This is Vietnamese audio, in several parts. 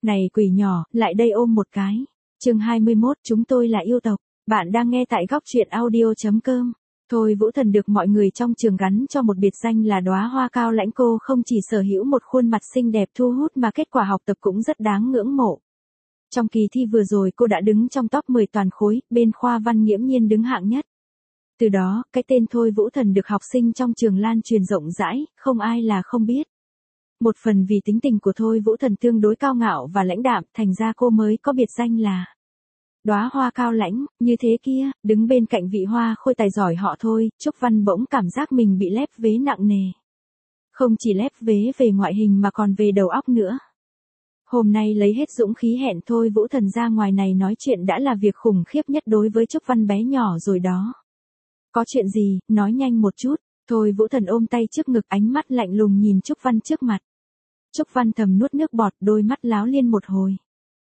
Này quỷ nhỏ, lại đây ôm một cái. Chương 21, chúng tôi là yêu tộc. Bạn đang nghe tại góc truyện audio.com. Thôi Vũ Thần được mọi người trong trường gắn cho một biệt danh là đóa hoa cao lãnh. Cô không chỉ sở hữu một khuôn mặt xinh đẹp thu hút mà kết quả học tập cũng rất đáng ngưỡng mộ. Trong kỳ thi vừa rồi cô đã đứng trong top 10 toàn khối, bên khoa văn nghiễm nhiên đứng hạng nhất. Từ đó, cái tên Thôi Vũ Thần được học sinh trong trường lan truyền rộng rãi, không ai là không biết. Một phần vì tính tình của Thôi Vũ Thần tương đối cao ngạo và lãnh đạm, thành ra cô mới có biệt danh là đóa hoa cao lãnh. Như thế kia, đứng bên cạnh vị hoa khôi tài giỏi họ Thôi, Trúc Văn bỗng cảm giác mình bị lép vế nặng nề. Không chỉ lép vế về ngoại hình mà còn về đầu óc nữa. Hôm nay lấy hết dũng khí hẹn Thôi Vũ Thần ra ngoài này nói chuyện đã là việc khủng khiếp nhất đối với Trúc Văn bé nhỏ rồi đó. Có chuyện gì, nói nhanh một chút. Thôi Vũ Thần ôm tay trước ngực, ánh mắt lạnh lùng nhìn Trúc Văn trước mặt. Trúc Văn thầm nuốt nước bọt, đôi mắt láo liên một hồi.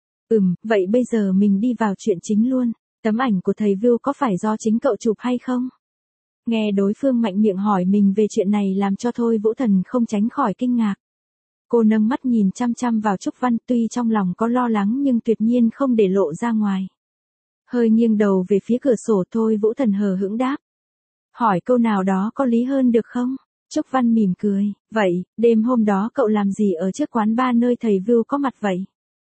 Vậy bây giờ mình đi vào chuyện chính luôn. Tấm ảnh của thầy Vưu có phải do chính cậu chụp hay không? Nghe đối phương mạnh miệng hỏi mình về chuyện này làm cho Thôi Vũ Thần không tránh khỏi kinh ngạc. Cô nâng mắt nhìn chăm chăm vào Trúc Văn, tuy trong lòng có lo lắng nhưng tuyệt nhiên không để lộ ra ngoài. Hơi nghiêng đầu về phía cửa sổ, Thôi Vũ Thần hờ hững đáp. Hỏi câu nào đó có lý hơn được không? Trúc Văn mỉm cười. Vậy, đêm hôm đó cậu làm gì ở trước quán bar nơi thầy Vưu có mặt vậy?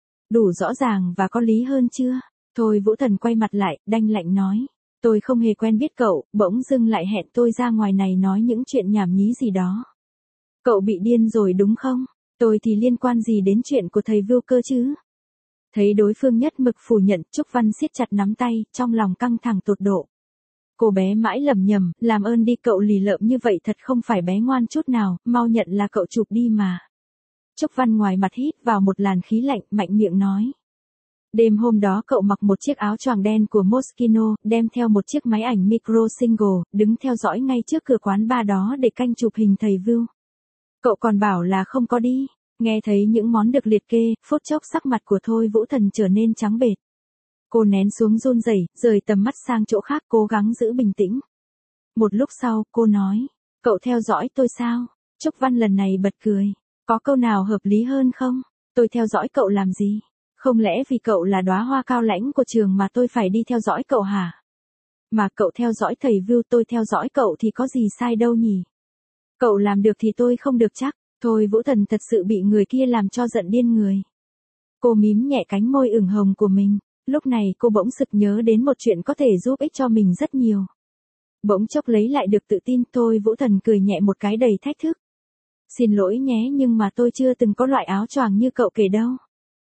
Đủ rõ ràng và có lý hơn chưa? Thôi Vũ Thần quay mặt lại, đanh lạnh nói. Tôi không hề quen biết cậu, bỗng dưng lại hẹn tôi ra ngoài này nói những chuyện nhảm nhí gì đó. Cậu bị điên rồi đúng không? Tôi thì liên quan gì đến chuyện của thầy Vưu cơ chứ? Thấy đối phương nhất mực phủ nhận, Trúc Văn siết chặt nắm tay, trong lòng căng thẳng tột độ. Cô bé mãi lẩm nhẩm, làm ơn đi, cậu lì lợm như vậy thật không phải bé ngoan chút nào, mau nhận là cậu chụp đi mà. Trúc Văn ngoài mặt hít vào một làn khí lạnh, mạnh miệng nói. Đêm hôm đó cậu mặc một chiếc áo choàng đen của Moschino, đem theo một chiếc máy ảnh micro single, đứng theo dõi ngay trước cửa quán bar đó để canh chụp hình thầy Vưu. Cậu còn bảo là không có đi. Nghe thấy những món được liệt kê, phút chốc sắc mặt của Thôi Vũ Thần trở nên trắng bệch. Cô nén xuống run rẩy, rời tầm mắt sang chỗ khác, cố gắng giữ bình tĩnh. Một lúc sau, cô nói, cậu theo dõi tôi sao? Trúc Văn lần này bật cười. Có câu nào hợp lý hơn không? Tôi theo dõi cậu làm gì? Không lẽ vì cậu là đóa hoa cao lãnh của trường mà tôi phải đi theo dõi cậu hả? Mà cậu theo dõi thầy Vưu, tôi theo dõi cậu thì có gì sai đâu nhỉ? Cậu làm được thì tôi không được chắc. Thôi Vũ Thần thật sự bị người kia làm cho giận điên người. Cô mím nhẹ cánh môi ửng hồng của mình. Lúc này cô bỗng sực nhớ đến một chuyện có thể giúp ích cho mình rất nhiều. Bỗng chốc lấy lại được tự tin, Thôi Vũ Thần cười nhẹ một cái đầy thách thức. Xin lỗi nhé, nhưng mà tôi chưa từng có loại áo choàng như cậu kể đâu.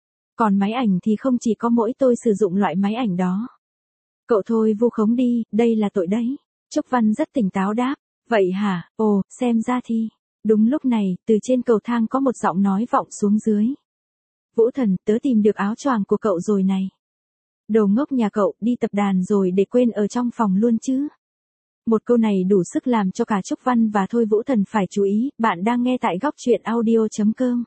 Còn máy ảnh thì không chỉ có mỗi tôi sử dụng loại máy ảnh đó. Cậu thôi vu khống đi, đây là tội đấy. Trúc Văn rất tỉnh táo đáp. Vậy hả? Ồ, xem ra thì. Đúng lúc này, từ trên cầu thang có một giọng nói vọng xuống dưới. Vũ Thần, tớ tìm được áo choàng của cậu rồi này. Đồ ngốc nhà cậu, đi tập đàn rồi để quên ở trong phòng luôn chứ. Một câu này đủ sức làm cho cả Trúc Văn và Thôi Vũ Thần phải chú ý. Bạn đang nghe tại góc truyện audio.com.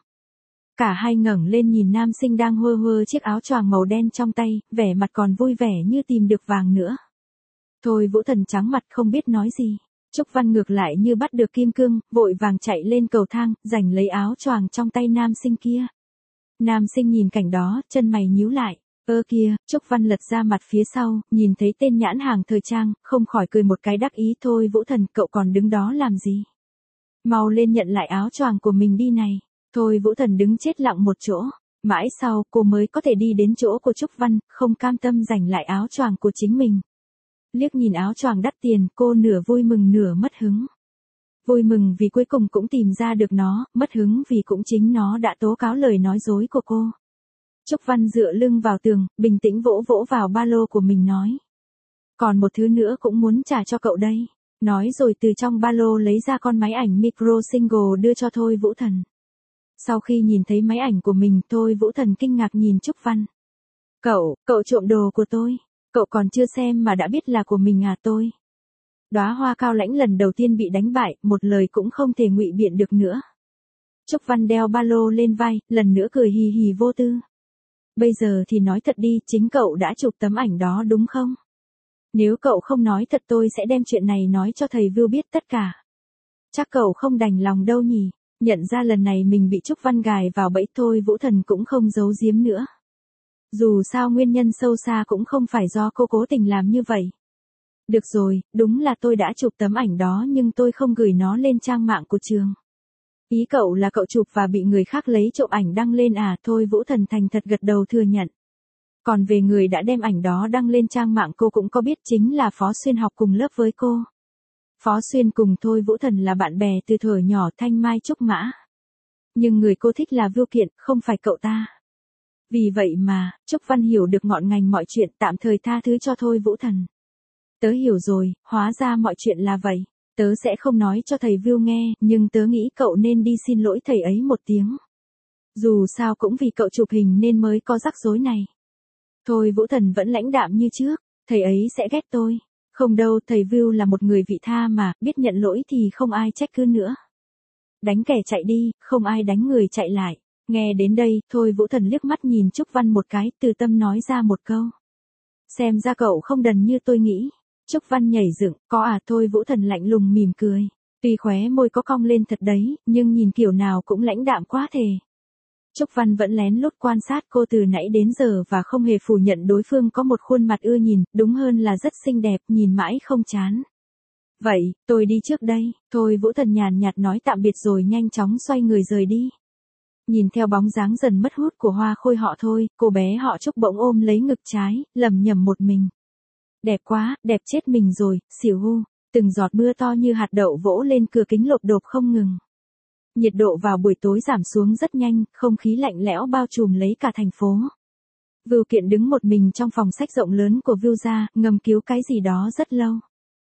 Cả hai ngẩng lên nhìn nam sinh đang hơ hơ chiếc áo choàng màu đen trong tay, vẻ mặt còn vui vẻ như tìm được vàng nữa. Thôi Vũ Thần trắng mặt không biết nói gì. Trúc Văn ngược lại như bắt được kim cương, vội vàng chạy lên cầu thang, giành lấy áo choàng trong tay nam sinh kia. Nam sinh nhìn cảnh đó, chân mày nhíu lại. Ơ kia, Trúc Văn lật ra mặt phía sau, nhìn thấy tên nhãn hàng thời trang, không khỏi cười một cái đắc ý. Thôi Vũ Thần, cậu còn đứng đó làm gì? Mau lên nhận lại áo choàng của mình đi này. Thôi Vũ Thần đứng chết lặng một chỗ. Mãi sau, cô mới có thể đi đến chỗ của Trúc Văn, không cam tâm giành lại áo choàng của chính mình. Liếc nhìn áo choàng đắt tiền, cô nửa vui mừng nửa mất hứng. Vui mừng vì cuối cùng cũng tìm ra được nó, mất hứng vì cũng chính nó đã tố cáo lời nói dối của cô. Trúc Văn dựa lưng vào tường, bình tĩnh vỗ vỗ vào ba lô của mình nói. Còn một thứ nữa cũng muốn trả cho cậu đây. Nói rồi từ trong ba lô lấy ra con máy ảnh micro single đưa cho Thôi Vũ Thần. Sau khi nhìn thấy máy ảnh của mình, Thôi Vũ Thần kinh ngạc nhìn Trúc Văn. Cậu trộm đồ của tôi. Cậu còn chưa xem mà đã biết là của mình à? Tôi. Đóa hoa cao lãnh lần đầu tiên bị đánh bại, một lời cũng không thể ngụy biện được nữa. Trúc Văn đeo ba lô lên vai, lần nữa cười hì hì vô tư. Bây giờ thì nói thật đi, chính cậu đã chụp tấm ảnh đó đúng không? Nếu cậu không nói thật tôi sẽ đem chuyện này nói cho thầy Vưu biết tất cả. Chắc cậu không đành lòng đâu nhỉ? Nhận ra lần này mình bị Trúc Văn gài vào bẫy, Thôi Vũ Thần cũng không giấu giếm nữa. Dù sao nguyên nhân sâu xa cũng không phải do cô cố tình làm như vậy. Được rồi, đúng là tôi đã chụp tấm ảnh đó nhưng tôi không gửi nó lên trang mạng của trường. Ý cậu là cậu chụp và bị người khác lấy trộm ảnh đăng lên à? Thôi Vũ Thần thành thật gật đầu thừa nhận. Còn về người đã đem ảnh đó đăng lên trang mạng cô cũng có biết, chính là Phó Xuyên học cùng lớp với cô. Phó Xuyên cùng Thôi Vũ Thần là bạn bè từ thuở nhỏ, thanh mai trúc mã. Nhưng người cô thích là Vưu Kiện, không phải cậu ta. Vì vậy mà, Trúc Văn hiểu được ngọn ngành mọi chuyện, tạm thời tha thứ cho Thôi Vũ Thần. Tớ hiểu rồi, hóa ra mọi chuyện là vậy. Tớ sẽ không nói cho thầy Vưu nghe, nhưng tớ nghĩ cậu nên đi xin lỗi thầy ấy một tiếng. Dù sao cũng vì cậu chụp hình nên mới có rắc rối này. Thôi Vũ Thần vẫn lãnh đạm như trước, thầy ấy sẽ ghét tôi. Không đâu, thầy Vưu là một người vị tha mà, biết nhận lỗi thì không ai trách cứ nữa. Đánh kẻ chạy đi, không ai đánh người chạy lại. Nghe đến đây, Thôi Vũ Thần liếc mắt nhìn Trúc Văn một cái, từ tâm nói ra một câu. Xem ra cậu không đần như tôi nghĩ. Trúc Văn nhảy dựng, có à? Thôi Vũ Thần lạnh lùng mỉm cười. Tuy khóe môi có cong lên thật đấy, nhưng nhìn kiểu nào cũng lãnh đạm quá thề. Trúc Văn vẫn lén lút quan sát cô từ nãy đến giờ và không hề phủ nhận đối phương có một khuôn mặt ưa nhìn, đúng hơn là rất xinh đẹp, nhìn mãi không chán. Vậy, tôi đi trước đây. Thôi Vũ Thần nhàn nhạt nói tạm biệt rồi nhanh chóng xoay người rời đi. Nhìn theo bóng dáng dần mất hút của Hoa Khôi họ Thôi, cô bé họ Trúc bỗng ôm lấy ngực trái, lẩm nhẩm một mình. Đẹp quá, đẹp chết mình rồi, xỉu hu. Từng giọt mưa to như hạt đậu vỗ lên cửa kính lộp độp không ngừng. Nhiệt độ vào buổi tối giảm xuống rất nhanh, không khí lạnh lẽo bao trùm lấy cả thành phố. Vưu Kiện đứng một mình trong phòng sách rộng lớn của Vưu gia, ngầm cứu cái gì đó rất lâu.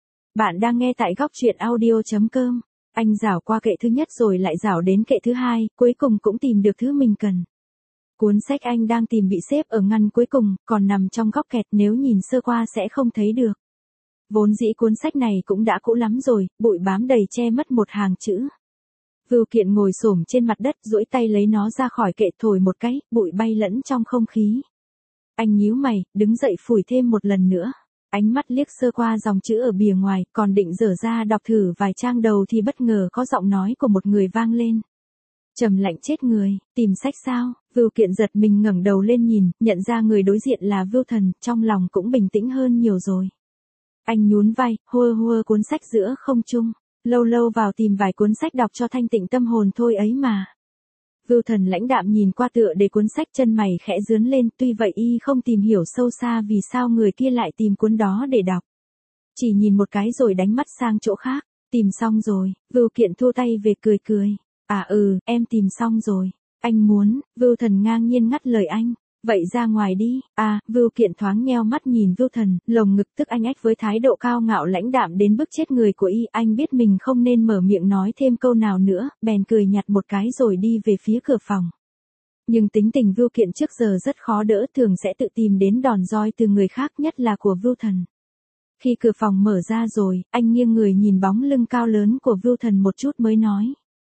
Bạn đang nghe tại góc truyện audio.com. Anh dảo qua kệ thứ nhất rồi lại dảo đến kệ thứ hai, cuối cùng cũng tìm được thứ mình cần. Cuốn sách anh đang tìm bị xếp ở ngăn cuối cùng, còn nằm trong góc kẹt, nếu nhìn sơ qua sẽ không thấy được. Vốn dĩ cuốn sách này cũng đã cũ lắm rồi, bụi bám đầy che mất một hàng chữ. Vưu Kiện ngồi xổm trên mặt đất, duỗi tay lấy nó ra khỏi kệ, thổi một cái, bụi bay lẫn trong không khí. Anh nhíu mày, đứng dậy phủi thêm một lần nữa. Ánh mắt liếc sơ qua dòng chữ ở bìa ngoài, còn định dở ra đọc thử vài trang đầu thì bất ngờ có giọng nói của một người vang lên. Trầm lạnh chết người, tìm sách sao? Vưu Kiện giật mình ngẩng đầu lên nhìn, nhận ra người đối diện là Vưu Thần, trong lòng cũng bình tĩnh hơn nhiều rồi. Anh nhún vai, hua hua cuốn sách giữa không trung. Lâu lâu vào tìm vài cuốn sách đọc cho thanh tịnh tâm hồn thôi ấy mà. Vưu Thần lãnh đạm nhìn qua tựa để cuốn sách, chân mày khẽ rướn lên, tuy vậy y không tìm hiểu sâu xa vì sao người kia lại tìm cuốn đó để đọc. Chỉ nhìn một cái rồi đánh mắt sang chỗ khác. Tìm xong rồi, Vưu Kiện thua tay về cười cười. À em tìm xong rồi. Anh muốn, Vưu Thần ngang nhiên ngắt lời anh. Vậy ra ngoài đi. Vưu Kiện thoáng nheo mắt nhìn Vưu Thần, lồng ngực tức anh ách với thái độ cao ngạo lãnh đạm đến bức chết người của y. Anh biết mình không nên mở miệng nói thêm câu nào nữa, bèn cười nhạt một cái rồi đi về phía cửa phòng. Nhưng tính tình Vưu Kiện trước giờ rất khó đỡ, thường sẽ tự tìm đến đòn roi từ người khác, nhất là của Vưu Thần. Khi cửa phòng mở ra rồi, anh nghiêng người nhìn bóng lưng cao lớn của Vưu Thần một chút mới nói.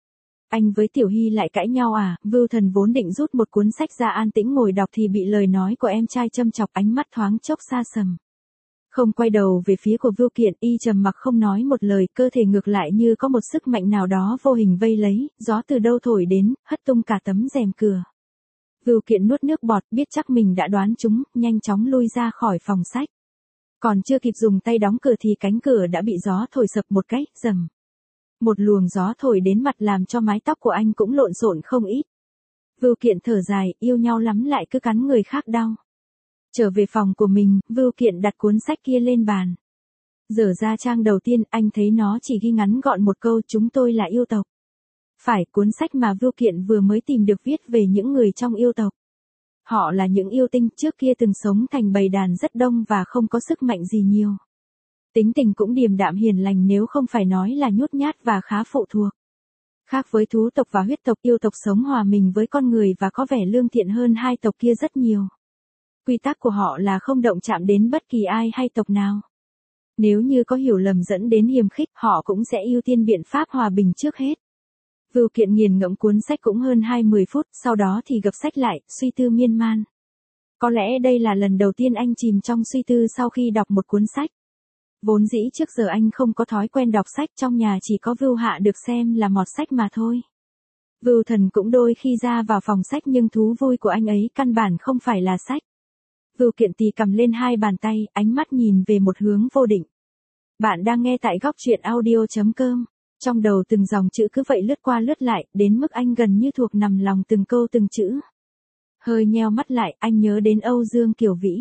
Anh với Tiểu Hy lại cãi nhau à? Vưu Thần vốn định rút một cuốn sách ra an tĩnh ngồi đọc thì bị lời nói của em trai châm chọc, ánh mắt thoáng chốc xa sầm. Không quay đầu về phía của Vưu Kiện, y trầm mặc không nói một lời, cơ thể ngược lại như có một sức mạnh nào đó vô hình vây lấy, gió từ đâu thổi đến, hất tung cả tấm rèm cửa. Vưu Kiện nuốt nước bọt, biết chắc mình đã đoán trúng, nhanh chóng lui ra khỏi phòng sách. Còn chưa kịp dùng tay đóng cửa thì cánh cửa đã bị gió thổi sập một cái, rầm. Một luồng gió thổi đến mặt làm cho mái tóc của anh cũng lộn xộn không ít. Vưu Kiện thở dài, yêu nhau lắm lại cứ cắn người khác đau. Trở về phòng của mình, Vưu Kiện đặt cuốn sách kia lên bàn. Dở ra trang đầu tiên, anh thấy nó chỉ ghi ngắn gọn một câu, chúng tôi là yêu tộc. Phải, cuốn sách mà Vưu Kiện vừa mới tìm được viết về những người trong yêu tộc. Họ là những yêu tinh trước kia từng sống thành bầy đàn rất đông và không có sức mạnh gì nhiều. Tính tình cũng điềm đạm hiền lành, nếu không phải nói là nhút nhát và khá phụ thuộc. Khác với thú tộc và huyết tộc, yêu tộc sống hòa mình với con người và có vẻ lương thiện hơn hai tộc kia rất nhiều. Quy tắc của họ là không động chạm đến bất kỳ ai hay tộc nào. Nếu như có hiểu lầm dẫn đến hiềm khích, họ cũng sẽ ưu tiên biện pháp hòa bình trước hết. Vưu Kiện nghiền ngẫm cuốn sách cũng hơn 20 phút, sau đó thì gập sách lại, suy tư miên man. Có lẽ đây là lần đầu tiên anh chìm trong suy tư sau khi đọc một cuốn sách. Vốn dĩ trước giờ anh không có thói quen đọc sách, trong nhà chỉ có Vưu Hạ được xem là mọt sách mà thôi. Vưu Thần cũng đôi khi ra vào phòng sách nhưng thú vui của anh ấy căn bản không phải là sách. Vưu Kiện tì cầm lên hai bàn tay, ánh mắt nhìn về một hướng vô định. Bạn đang nghe tại góc truyện audio.com. Trong đầu từng dòng chữ cứ vậy lướt qua lướt lại, đến mức anh gần như thuộc nằm lòng từng câu từng chữ. Hơi nheo mắt lại, anh nhớ đến Âu Dương Kiều Vĩ.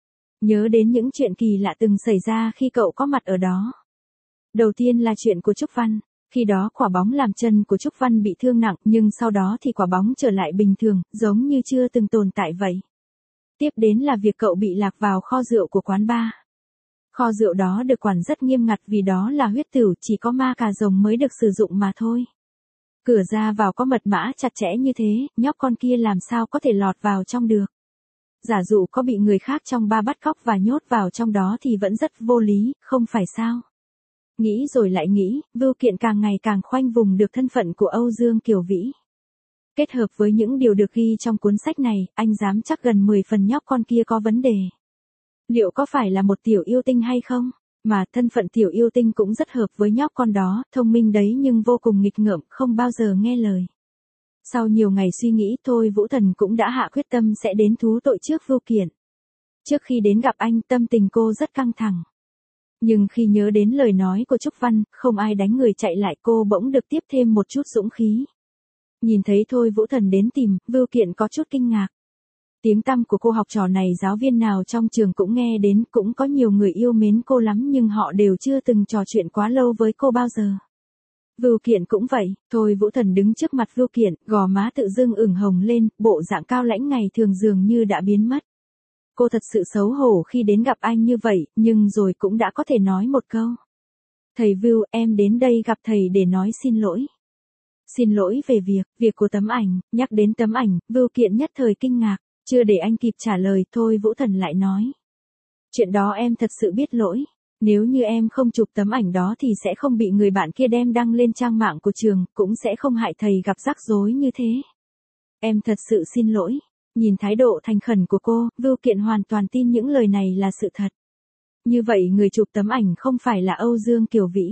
Nhớ đến những chuyện kỳ lạ từng xảy ra khi cậu có mặt ở đó. Đầu tiên là chuyện của Trúc Văn. Khi đó quả bóng làm chân của Trúc Văn bị thương nặng, nhưng sau đó thì quả bóng trở lại bình thường, giống như chưa từng tồn tại vậy. Tiếp đến là việc cậu bị lạc vào kho rượu của quán bar. Kho rượu đó được quản rất nghiêm ngặt vì đó là huyết tửu, chỉ có ma cà rồng mới được sử dụng mà thôi. Cửa ra vào có mật mã chặt chẽ như thế, nhóc con kia làm sao có thể lọt vào trong được. Giả dụ có bị người khác trong bar bắt cóc và nhốt vào trong đó thì vẫn rất vô lý, không phải sao? Nghĩ rồi lại nghĩ, Vưu Kiện càng ngày càng khoanh vùng được thân phận của Âu Dương Kiều Vĩ. Kết hợp với những điều được ghi trong cuốn sách này, anh dám chắc gần 10 phần nhóc con kia có vấn đề. Liệu có phải là một tiểu yêu tinh hay không? Mà thân phận tiểu yêu tinh cũng rất hợp với nhóc con đó, thông minh đấy nhưng vô cùng nghịch ngợm, không bao giờ nghe lời. Sau nhiều ngày suy nghĩ, Thôi Vũ Thần cũng đã hạ quyết tâm sẽ đến thú tội trước Vưu Kiện. Trước khi đến gặp anh, tâm tình cô rất căng thẳng. Nhưng khi nhớ đến lời nói của Trúc Văn, không ai đánh người chạy lại, cô bỗng được tiếp thêm một chút dũng khí. Nhìn thấy Thôi Vũ Thần đến tìm, Vưu Kiện có chút kinh ngạc. Tiếng tăm của cô học trò này giáo viên nào trong trường cũng nghe đến, cũng có nhiều người yêu mến cô lắm nhưng họ đều chưa từng trò chuyện quá lâu với cô bao giờ. Vưu Kiện cũng vậy, Thôi Vũ Thần đứng trước mặt Vưu Kiện, gò má tự dưng ửng hồng lên, bộ dạng cao lãnh ngày thường dường như đã biến mất. Cô thật sự xấu hổ khi đến gặp anh như vậy, nhưng rồi cũng đã có thể nói một câu. Thầy Vưu, em đến đây gặp thầy để nói xin lỗi. Xin lỗi về việc của tấm ảnh, nhắc đến tấm ảnh, Vưu Kiện nhất thời kinh ngạc, chưa để anh kịp trả lời, Thôi Vũ Thần lại nói. Chuyện đó em thật sự biết lỗi, nếu như em không chụp tấm ảnh đó thì sẽ không bị người bạn kia đem đăng lên trang mạng của trường, cũng sẽ không hại thầy gặp rắc rối như thế. Em thật sự xin lỗi. Nhìn thái độ thành khẩn của cô, Vưu Kiện hoàn toàn tin những lời này là sự thật. Như vậy người chụp tấm ảnh không phải là Âu Dương Kiều Vĩ.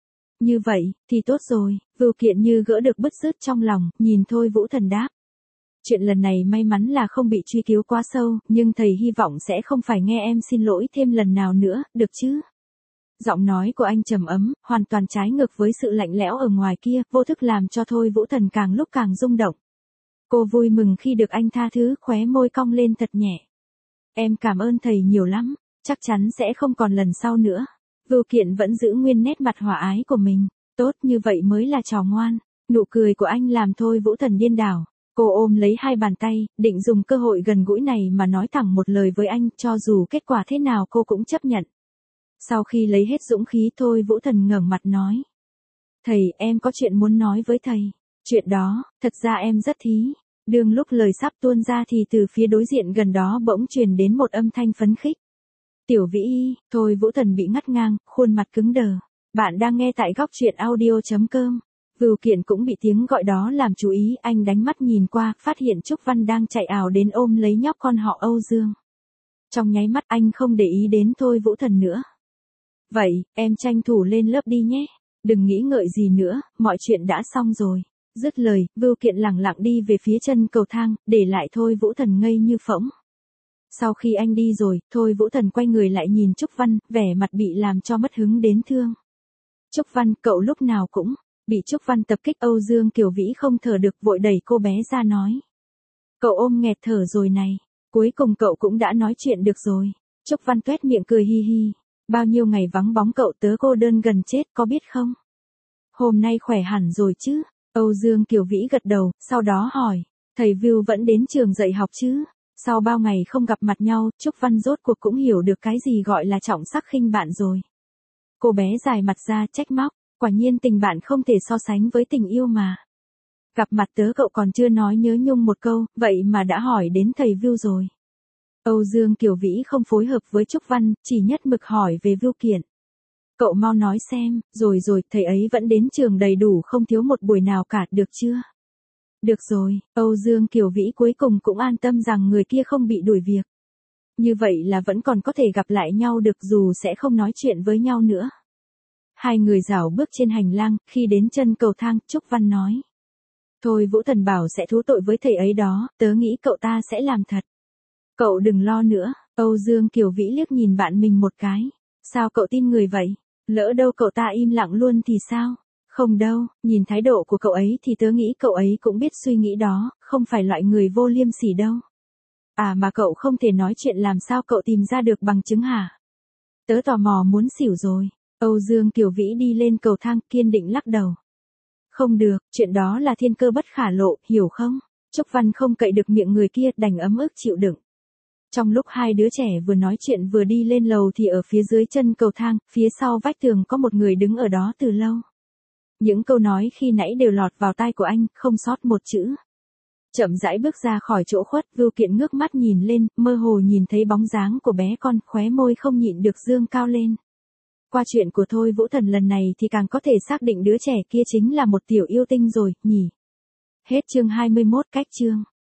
Như vậy, thì tốt rồi, Vưu Kiện như gỡ được bứt rứt trong lòng, nhìn Thôi Vũ Thần đáp. Chuyện lần này may mắn là không bị truy cứu quá sâu, nhưng thầy hy vọng sẽ không phải nghe em xin lỗi thêm lần nào nữa, được chứ? Giọng nói của anh trầm ấm, hoàn toàn trái ngược với sự lạnh lẽo ở ngoài kia, vô thức làm cho Thôi Vũ Thần càng lúc càng rung động. Cô vui mừng khi được anh tha thứ, khóe môi cong lên thật nhẹ. Em cảm ơn thầy nhiều lắm, chắc chắn sẽ không còn lần sau nữa. Vưu Kiện vẫn giữ nguyên nét mặt hòa ái của mình, tốt như vậy mới là trò ngoan. Nụ cười của anh làm Thôi Vũ Thần điên đảo. Cô ôm lấy hai bàn tay, định dùng cơ hội gần gũi này mà nói thẳng một lời với anh, cho dù kết quả thế nào cô cũng chấp nhận. Sau khi lấy hết dũng khí, Thôi Vũ Thần ngẩng mặt nói. Thầy, em có chuyện muốn nói với thầy. Chuyện đó, thật ra em rất thí. Đương lúc lời sắp tuôn ra thì từ phía đối diện gần đó bỗng truyền đến một âm thanh phấn khích. Tiểu Vĩ, Thôi Vũ Thần bị ngắt ngang, khuôn mặt cứng đờ. Bạn đang nghe tại góc truyện audio.com. Vưu Kiện cũng bị tiếng gọi đó làm chú ý, anh đánh mắt nhìn qua, phát hiện Trúc Văn đang chạy ảo đến ôm lấy nhóc con họ Âu Dương. Trong nháy mắt anh không để ý đến Thôi Vũ Thần nữa. Vậy, em tranh thủ lên lớp đi nhé. Đừng nghĩ ngợi gì nữa, mọi chuyện đã xong rồi. Dứt lời, Vưu Kiện lẳng lặng đi về phía chân cầu thang, để lại Thôi Vũ Thần ngây như phỗng. Sau khi anh đi rồi, Thôi Vũ Thần quay người lại nhìn Trúc Văn, vẻ mặt bị làm cho mất hứng đến thương. Trúc Văn, cậu lúc nào cũng bị Trúc Văn tập kích. Âu Dương Kiều Vĩ không thở được, vội đẩy cô bé ra nói. Cậu ôm nghẹt thở rồi này, cuối cùng cậu cũng đã nói chuyện được rồi. Trúc Văn tuét miệng cười hi hi. Bao nhiêu ngày vắng bóng cậu tớ cô đơn gần chết có biết không? Hôm nay khỏe hẳn rồi chứ? Âu Dương Kiều Vĩ gật đầu, sau đó hỏi. Thầy Vưu vẫn đến trường dạy học chứ? Sau bao ngày không gặp mặt nhau, Trúc Văn rốt cuộc cũng hiểu được cái gì gọi là trọng sắc khinh bạn rồi. Cô bé dài mặt ra trách móc. Quả nhiên tình bạn không thể so sánh với tình yêu mà. Gặp mặt tớ cậu còn chưa nói nhớ nhung một câu, vậy mà đã hỏi đến thầy Vưu rồi. Âu Dương Kiều Vĩ không phối hợp với Trúc Văn, chỉ nhất mực hỏi về Vưu Kiện. Cậu mau nói xem, rồi thầy ấy vẫn đến trường đầy đủ không thiếu một buổi nào cả, được chưa? Được rồi, Âu Dương Kiều Vĩ cuối cùng cũng an tâm rằng người kia không bị đuổi việc. Như vậy là vẫn còn có thể gặp lại nhau được dù sẽ không nói chuyện với nhau nữa. Hai người rảo bước trên hành lang, khi đến chân cầu thang, Trúc Văn nói. Thôi Vũ Thần bảo sẽ thú tội với thầy ấy đó, tớ nghĩ cậu ta sẽ làm thật. Cậu đừng lo nữa, Âu Dương Kiều Vĩ liếc nhìn bạn mình một cái. Sao cậu tin người vậy? Lỡ đâu cậu ta im lặng luôn thì sao? Không đâu, nhìn thái độ của cậu ấy thì tớ nghĩ cậu ấy cũng biết suy nghĩ đó, không phải loại người vô liêm sỉ đâu. À mà cậu không thể nói chuyện làm sao cậu tìm ra được bằng chứng hả? Tớ tò mò muốn xỉu rồi. Âu Dương Kiều Vĩ đi lên cầu thang kiên định lắc đầu. Không được, chuyện đó là thiên cơ bất khả lộ, hiểu không? Trúc Văn không cậy được miệng người kia đành ấm ức chịu đựng. Trong lúc hai đứa trẻ vừa nói chuyện vừa đi lên lầu thì ở phía dưới chân cầu thang, phía sau vách tường có một người đứng ở đó từ lâu. Những câu nói khi nãy đều lọt vào tai của anh, không sót một chữ. Chậm rãi bước ra khỏi chỗ khuất, Vưu Kiện ngước mắt nhìn lên, mơ hồ nhìn thấy bóng dáng của bé con, khóe môi không nhịn được dương cao lên. Qua chuyện của Thôi Vũ Thần lần này thì càng có thể xác định đứa trẻ kia chính là một tiểu yêu tinh rồi, nhỉ. Hết chương 21 cách chương.